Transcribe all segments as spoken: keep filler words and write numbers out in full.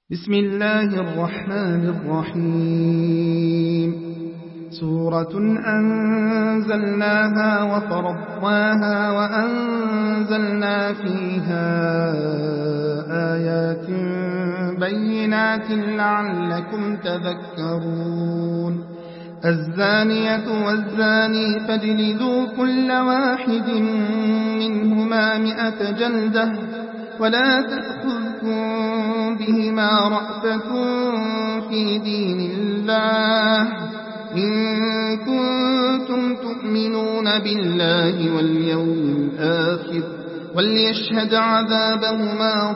بسم الله الرحمن الرحيم سورة أنزلناها وفرضناها وأنزلنا فيها آيات بينات لعلكم تذكرون الزانية والزاني فاجلدوا كل واحد منهما مئة جلدة ولا تأخذكم بهما رأفة في دين الله إن كنتم تؤمنون بالله واليوم الآخر وليشهد عذابهما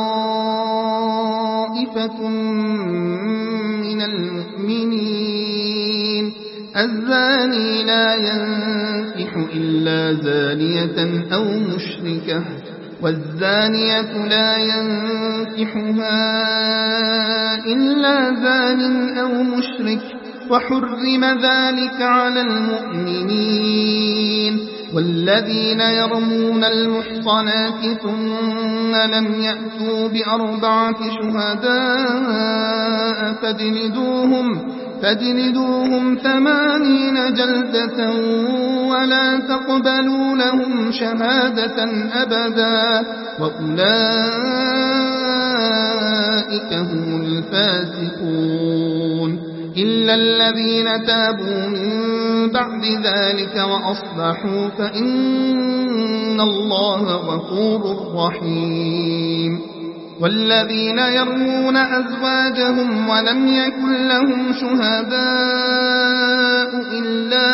طائفة من المؤمنين الزاني لا ينكح إلا زانية أو مشركة والزانية لا ينكحها إلا زان أو مشرك وحرم ذلك على المؤمنين والذين يرمون المحصنات ثم لم يأتوا بأربعة شهداء فاجلدوهم فاجلدوهم ثمانين جلدة ولا تقبلوا لهم شهادة أبدا وأولئك هم الفاسقون إلا الذين تابوا من بعد ذلك وأصلحوا فإن الله غفور رحيم والذين يرمون أزواجهم ولم يكن لهم شهداء إلا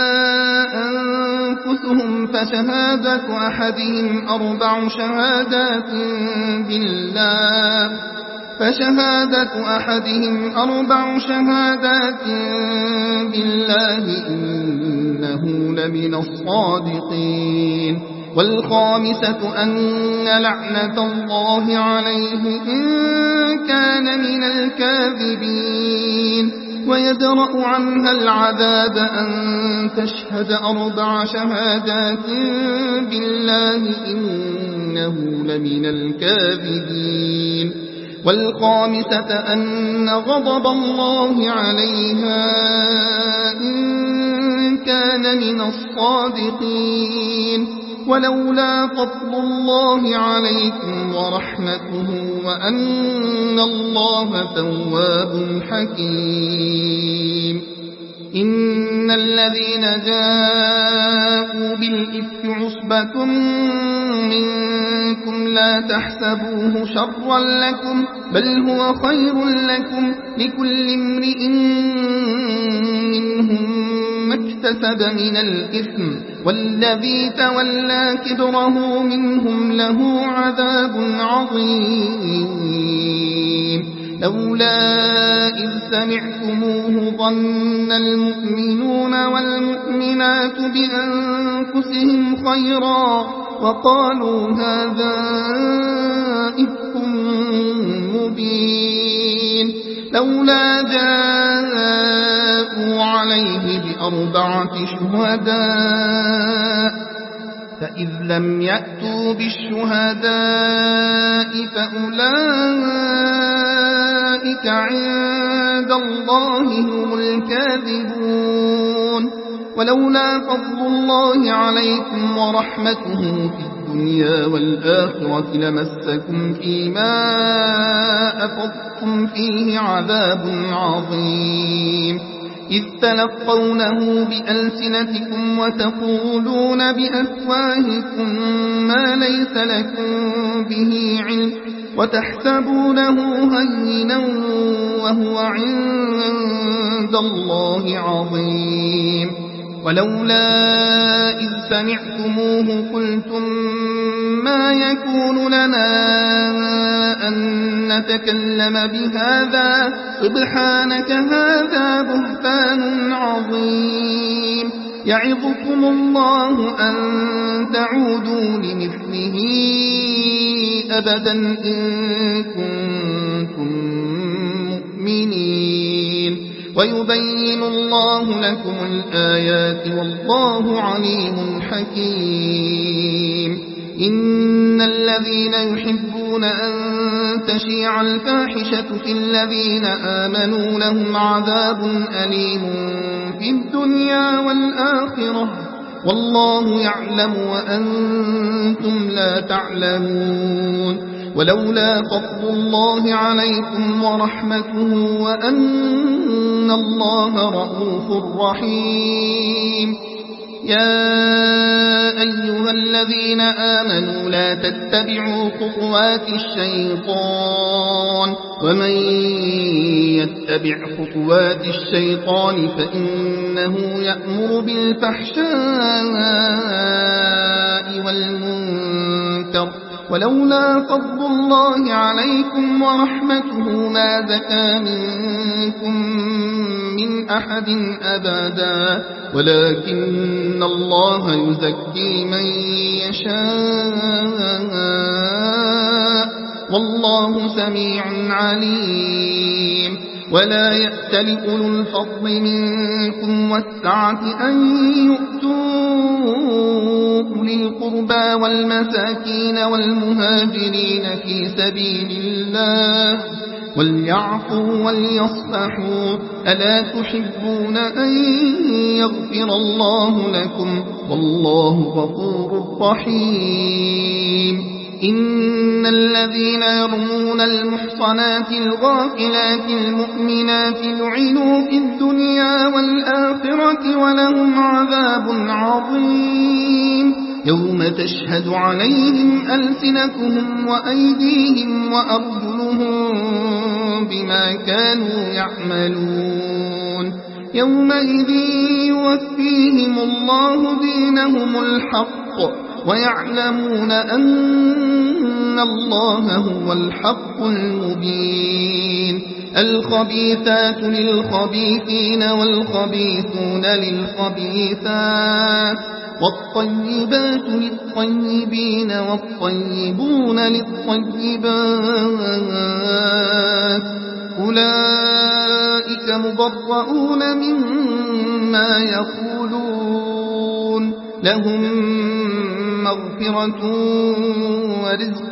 أنفسهم فشهادة أحدهم أربع شهادات بالله فشهادة أحدهم أربع شهادات بالله إنه لمن الصادقين والخامسة أن لعنة الله عليه إن كان من الكاذبين ويدرأ عنها العذاب أن تشهد أربع شهادات بالله إنه لمن الكاذبين والخامسة أن غضب الله عليها إن كان من الصادقين ولولا فضل الله عليكم ورحمته وأن الله تواب حكيم إن الذين جاءوا بالإفك عصبة منكم لا تحسبوه شرا لكم بل هو خير لكم لكل امرئ منهم ما اكتسب من الإثم والذي تولى كبره منهم له عذاب عظيم لولا إذ سمعتموه ظن المؤمنون والمؤمنات بأنفسهم خيرا وقالوا هذا إفك مبين لولا جاءوا عليه بأربعة شهداء فإذ لم يأتوا بالشهداء فأولئك عند الله هم الكاذبون ولولا فضل الله عليكم ورحمته في الدنيا والآخرة لمسكم فيما أفضتم فيه عذاب عظيم إذ تلقونه بألسنتكم وتقولون بأفواهكم ما ليس لكم به علم وتحسبونه هينا وهو عند الله عظيم ولولا إذ سمعتموه قلتم ما يكون لنا أن نتكلم بهذا سبحانك هذا بهتان عظيم يعظكم الله أن تعودوا لمثله أبدا إن كنتم مؤمنين ويبين الله لكم الآيات والله عليم حكيم إن الذين يحبون أن تشيع الفاحشة في الذين آمنوا لهم عذاب أليم في الدنيا والآخرة والله يعلم وأنتم لا تعلمون ولولا فضل الله عليكم ورحمته وأن الله رؤوف رحيم يا أيها الذين آمنوا لا تتبعوا خطوات الشيطان ومن يتبع خطوات الشيطان فإنه يأمر بالفحشاء والمنكر ولولا فضل الله عليكم ورحمته ما زكى منكم من أحد أبدا ولكن الله يزكي من يشاء والله سميع عليم ولا يأتل أولو الفضل منكم والسعة أن يؤتوا أولي القربى والمساكين والمهاجرين في سبيل الله وليعفوا وليصفحوا ألا تحبون أن يغفر الله لكم والله غفور رحيم إن الذين يرمون المحصنات الغافلات المؤمنات لعنوا في الدنيا والآخرة ولهم عذاب عظيم يوم تشهد عليهم ألسنتهم وأيديهم وأرجلهم بما كانوا يعملون يومئذ يوفيهم الله دينهم الحق ويعلمون أن الله هو الحق المبين الخبيثات للخبيثين والخبيثون للخبيثات والطيبات للطيبين والطيبون للطيبات أولئك مبرؤون مما يقولون لهم مغفرة ورزق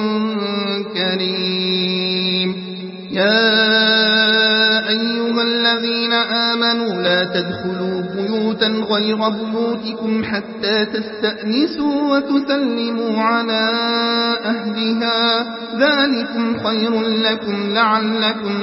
كريم يا أيها الذين آمنوا لا تدخلوا بيوتا غير بيوتكم حتى تستأنسوا وتسلموا على أهلها ذلكم خير لكم لعلكم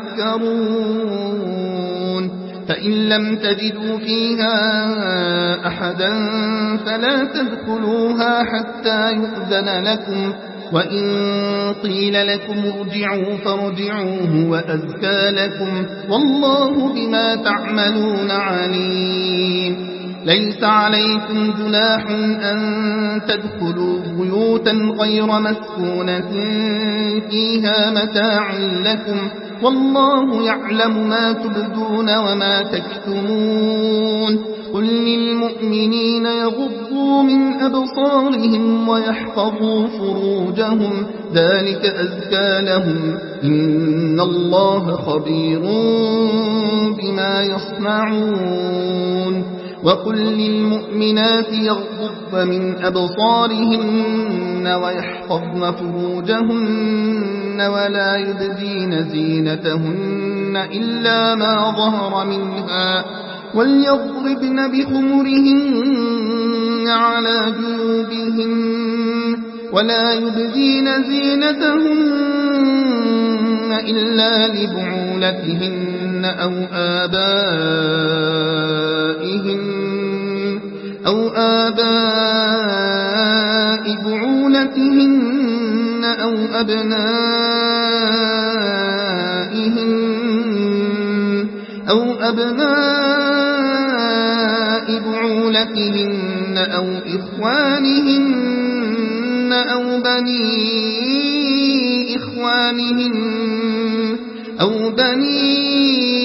تذكرون فإن لم تجدوا فيها أحدا فلا تدخلوها حتى يؤذن لكم وإن قيل لكم ارجعوا فارجعوه وأزكى لكم والله بما تعملون عليم ليس عليكم جناح أن تدخلوا بيوتا غير مسكونة فيها متاع لكم والله يعلم ما تبدون وما تكتمون قل للمؤمنين يغضوا من أبصارهم ويحفظوا فروجهم ذلك أزكى لهم إن الله خبير بما يصنعون وقل للمؤمنات يغضضن من أبصارهن ويحفظن فروجهن ولا يبدين زينتهن إلا ما ظهر منها وليضربن بخمرهن على جيوبهن ولا يبدين زينتهن إلا لبعولتهن أو آبائهن أو آباء بعولتهن أو أبنائهن أو أبناء بعولتهن أو إخوانهن أو بني إخوانهن أو بني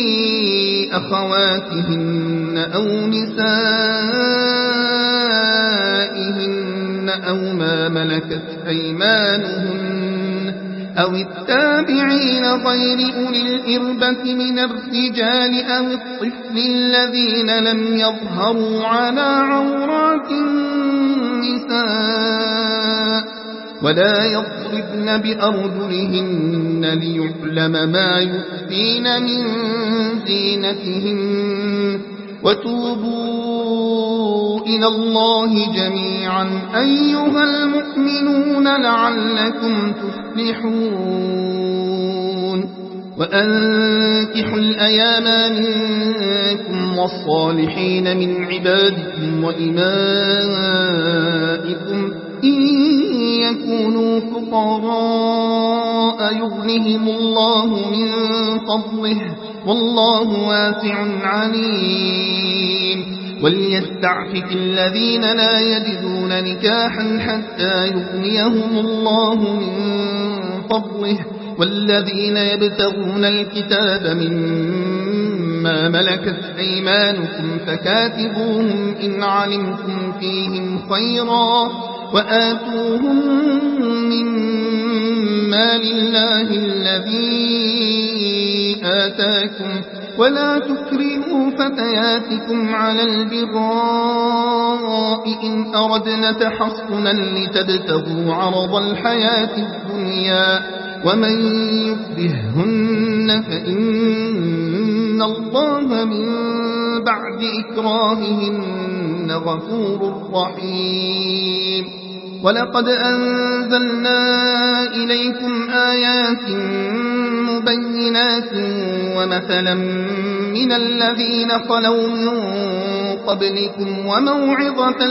أخواتهن أو نسائهن أو ما ملكت أيمانهن أو التابعين غير أولي الإربة من الرجال أو الطفل الذين لم يظهروا على عورات النساء ولا يضربن بأرجلهن ليعلم ما يخفين من زينتهن وتوبوا إلى الله جميعا أيها المؤمنون لعلكم تفلحون وأنكحوا الأيام منكم والصالحين من عبادكم وإمائكم إن يكونوا فقراء يغنهم الله من فضله والله واسع عليم وليستعفف الذين لا يجدون نكاحا حتى يغنيهم الله من فضله والذين يبتغون الكتاب مما ملكت أيمانكم فكاتبوهم إن علمتم فيهم خيرا وآتوهم من مال الله الذي آتاكم ولا تكرهوا فتياتكم على البغاء إن أردنا تحصنا لتبتغوا عرض الحياة الدنيا ومن يكرهن فإن الله من بعد إكراههن غفور رحيم ولقد أنزلنا إليكم آيات مبينات ومثلا من الذين خلوا من قبلكم وموعظة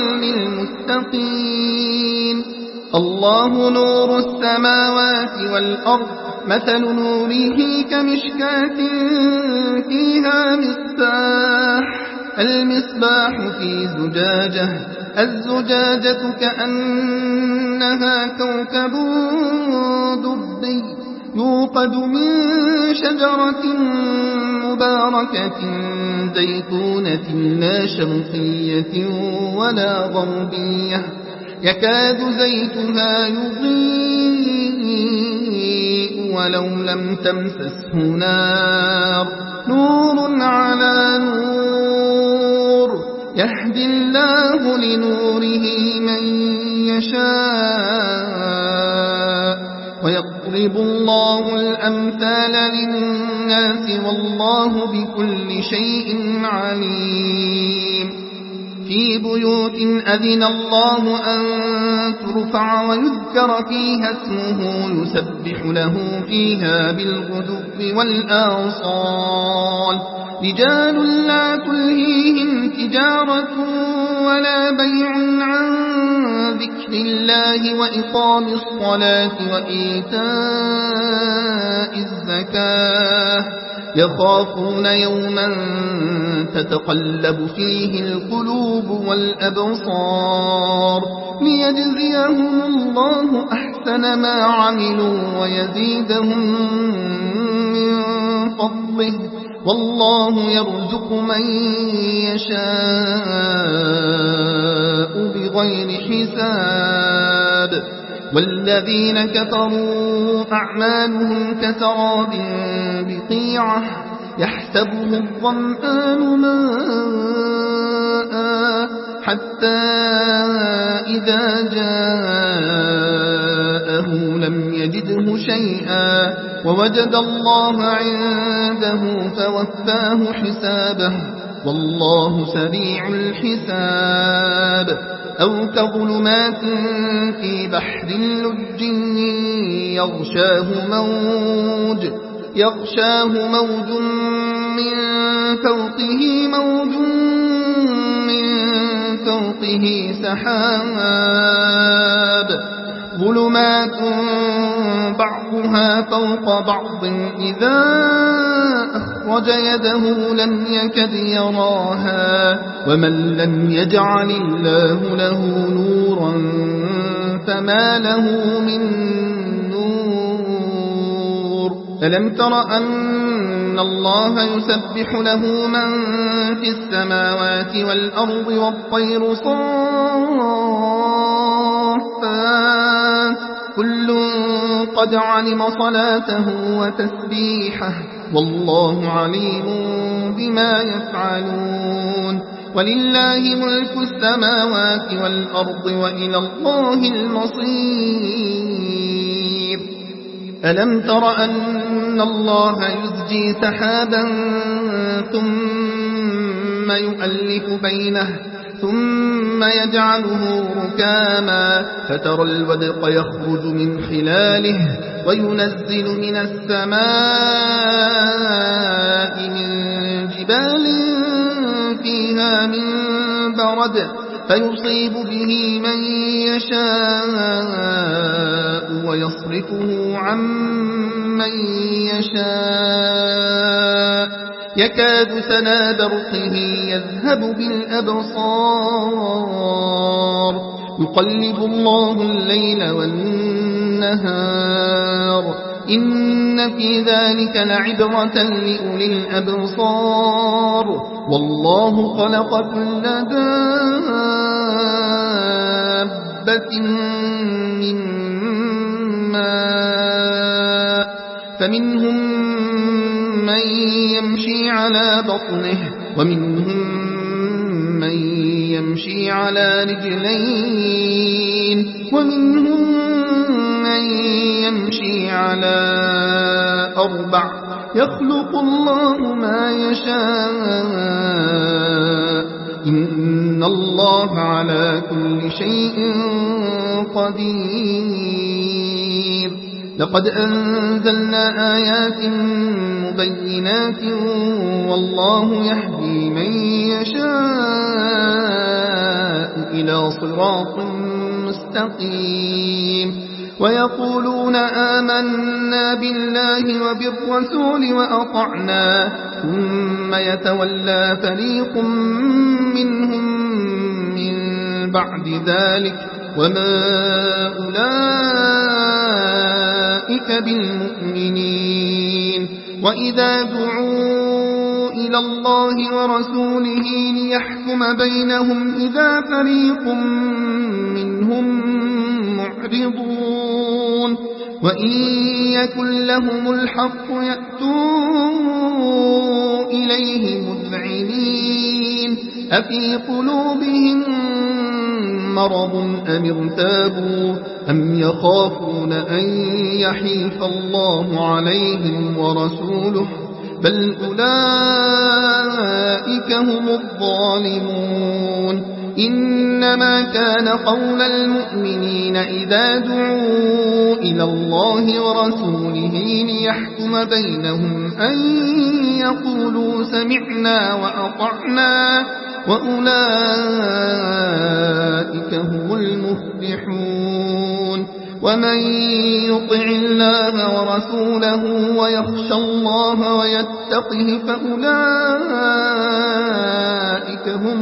للمتقين الله نور السماوات والأرض مثل نوره كمشكاة فيها مصباح المصباح في زجاجة الزجاجة كأنها كوكب دري يوقد من شجرة مباركة زيتونة لا شرقية ولا غربية يكاد زيتها يضيء ولو لم تمسسه نار نور على نور يهدي الله لنوره من يشاء ويضرب الله الأمثال للناس والله بكل شيء عليم في بيوت أذن الله أن ترفع ويذكر فيها اسمه يسبح له فيها بالغدو والآصال رجال لا تلهيهم تجارة ولا بيع عن ذكر الله وإقام الصلاة وإيتاء الزكاة يخافون يوما تتقلب فيه القلوب والأبصار ليجزيهم الله أحسن ما عملوا ويزيدهم من فضله والله يرزق من يشاء بغير حساب والذين كفروا أعمالهم كسراب بقيعة يحسبه الظمآن ماء حتى إذا جاءه لم يجده شيئا ووجد الله عنده فوفاه حسابه والله سريع الحساب أو كظلمات في بحر لج يغشاه موج يغشاه موج من فوقه موج من فوقه سحاب ظلمات بعضها فوق بعض إذا أخرج يده لم يكد يراها ومن لم يجعل الله له نورا فما له من نور ألم تر أن الله يسبح له من في السماوات والأرض والطير صافات كل قد علم صلاته وتسبيحه والله عليم بما يفعلون ولله ملك السماوات والأرض وإلى الله المصير. ألم تر أن الله يزجي سحابا ثم يؤلف بينه ثم يجعله ركاما فترى الودق يخرج من خلاله وينزل من السماء من جبال فيها من برد فيصيب به من يشاء ويصرفه عن من يشاء يكاد سنا برقه يذهب بالأبصار يقلب الله الليل والنهار إن في ذلك لعبرة لأولي الأبصار والله خلق كل دابة من ماء فمنهم من يمشي على بطنه ومنهم من يمشي على رجلين ومنهم من يمشي على أربع يخلق الله ما يشاء إن الله على كل شيء قدير. لقد أنزلنا آيات مبينات والله يهدي من يشاء إلى صراط مستقيم. ويقولون آمنا بالله وبالرسول وأطعنا ثم يتولى فريق منهم من بعد ذلك وما أولئك بالمؤمنين. وإذا دعوا إلى الله ورسوله ليحكم بينهم إذا فريق منهم معرضون وإن يكن لهم الحق يأتوا إليه مذعنين أفي قلوبهم مرض أم ارتابوا أم يخافون أن يحيف الله عليهم ورسوله بل أولئك هم الظالمون. إنما كان قول المؤمنين إذا دعوا إلى الله ورسوله ليحكم بينهم أن يقولوا سمعنا وأطعنا وأولئك هم المفلحون. ومن يطع الله ورسوله ويخشى الله ويتقه فأولئك هم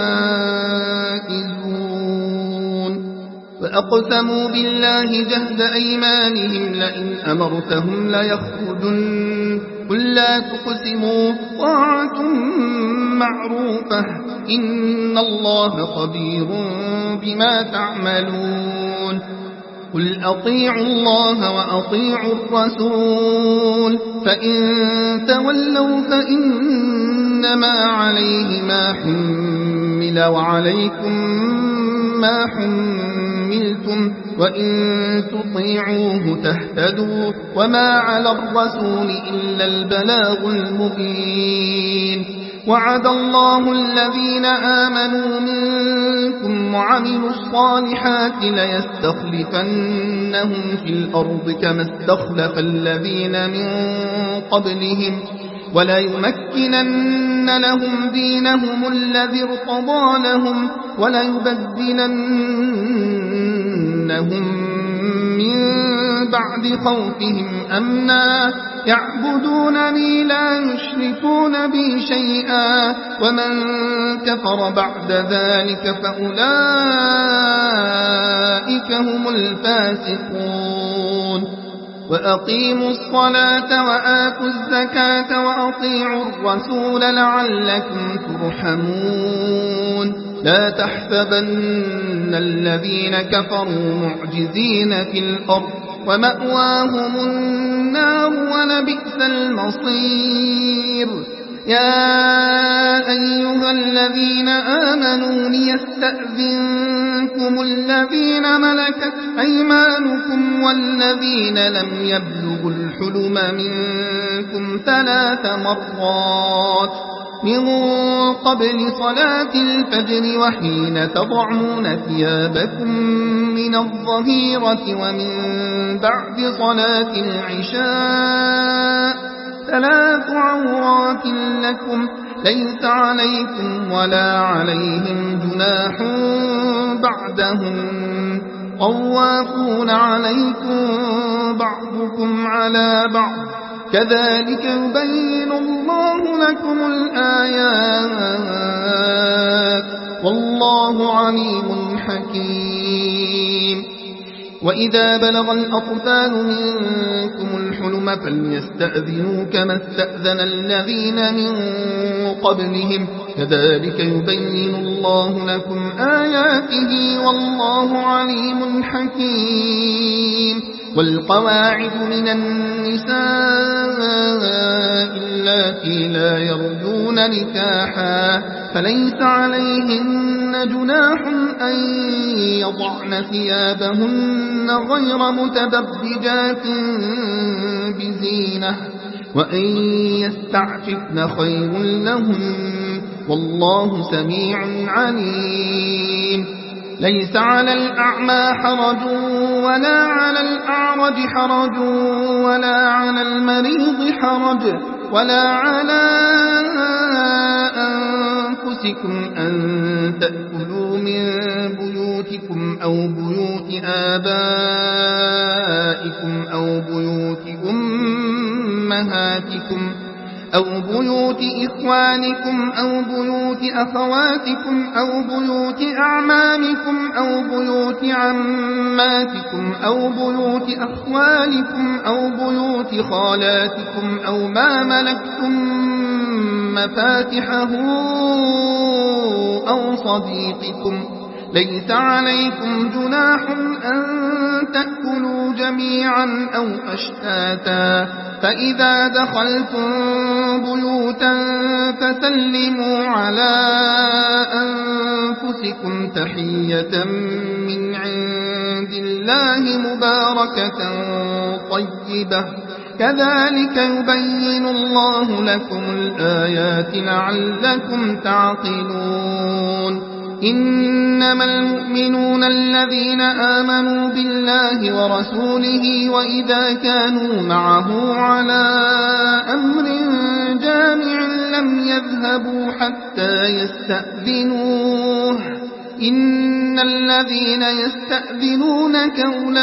الفائزون. وأقسموا بالله جهد أيمانهم لئن أمرتهم ليخرجن قل لا تقسموا طاعة معروفة إن الله خبير بما تعملون. قل أطيعوا الله وأطيعوا الرسول فإن تولوا فإنما عليه ما حمل وعليكم ما حملتم وإن تطيعوه تهتدوا وما على الرسول إلا البلاغ المبين. وعد الله الذين آمنوا منكم وعملوا الصالحات ليستخلفنهم في الأرض كما استخلف الذين من قبلهم وليمكنن لهم دينهم الذي ارتضى لهم وليبدلنهم من بعد خوفهم أمنا يعبدونني لا يشركون بي شيئا ومن كفر بعد ذلك فأولئك هم الفاسقون. وأقيموا الصلاة وآتوا الزكاة وأطيعوا الرسول لعلكم ترحمون. لا تحسبن الذين كفروا معجزين في الأرض ومأواهم النار ولبئس المصير. يا أيها الذين آمنوا ليستأذنكم الذين ملكت أيمانكم والذين لم يبلغوا الحلم منكم ثلاث مرات من قبل صلاة الفجر وحين تضعون ثيابكم من الظهيرة ومن بعد صلاة العشاء ثلاث عورات لكم ليس عليكم ولا عليهم جناح بعدهم طوافون عليكم بعضكم على بعض كذلك يبين الله لكم الآيات والله عليم حكيم. وإذا بلغ الأطفال منكم الحلم فليستأذنوا كما استأذن الذين من قبلهم كذلك يبين الله لكم آياته والله عليم حكيم. والقواعد من النساء اللاتي لا يرجون نكاحا فليس عليهن جناح أن يضعن ثيابهن غير متبرجات بزينة وأن يستعففن خير لهم والله سميع عليم. ليس على الأعمى حرج ولا على الأعرج حرج ولا على المريض حرج ولا على أنفسكم أن تأكلوا من بيوتكم أو بيوت آبائكم أو بيوت أمهاتكم أو بيوت إخوانكم أو بيوت أخواتكم أو بيوت أعمامكم أو بيوت عماتكم أو بيوت أخوالكم أو بيوت خالاتكم أو ما ملكتم مفاتحه أو صديقكم ليس عليكم جناح أن تأكلوا جميعا أو أشتاتا فإذا دخلتم بيوتا فسلموا على أنفسكم تحية من عند الله مباركة طيبة كذلك يبين الله لكم الآيات لعلكم تعقلون. إنما المؤمنون الذين آمنوا بالله ورسوله وإذا كانوا معه على أمر جامع لم يذهبوا حتى يستأذنوه إن الذين يستأذنونك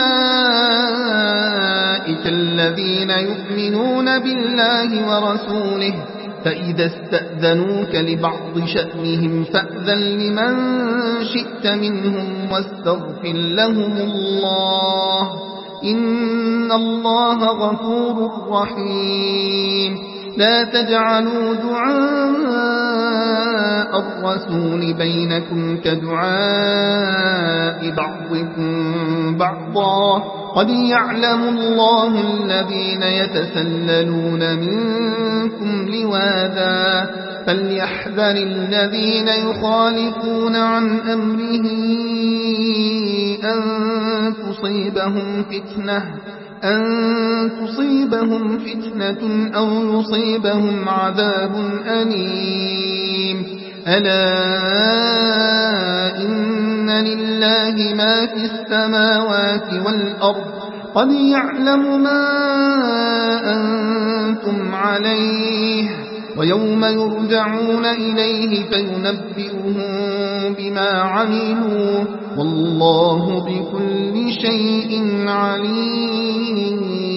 أولئك الذين يؤمنون بالله ورسوله فإذا استأذنوك لبعض شأنهم فأذن لمن شئت منهم واستغفر لهم الله إن الله غفور رحيم. لا تجعلوا دعاء الرسول بينكم كدعاء بعضكم بعضا قد يعلم الله الذين يتسللون منكم لواذا فليحذر الذين يخالفون عن أمره أن تصيبهم فتنة أن تصيبهم فتنة أو يصيبهم عذاب أليم. ألا إن لله ما في السماوات والأرض قد يعلم ما أنتم عليه ويوم يرجعون إليه فينبئهم بما عملوا والله بكل شيء عليم.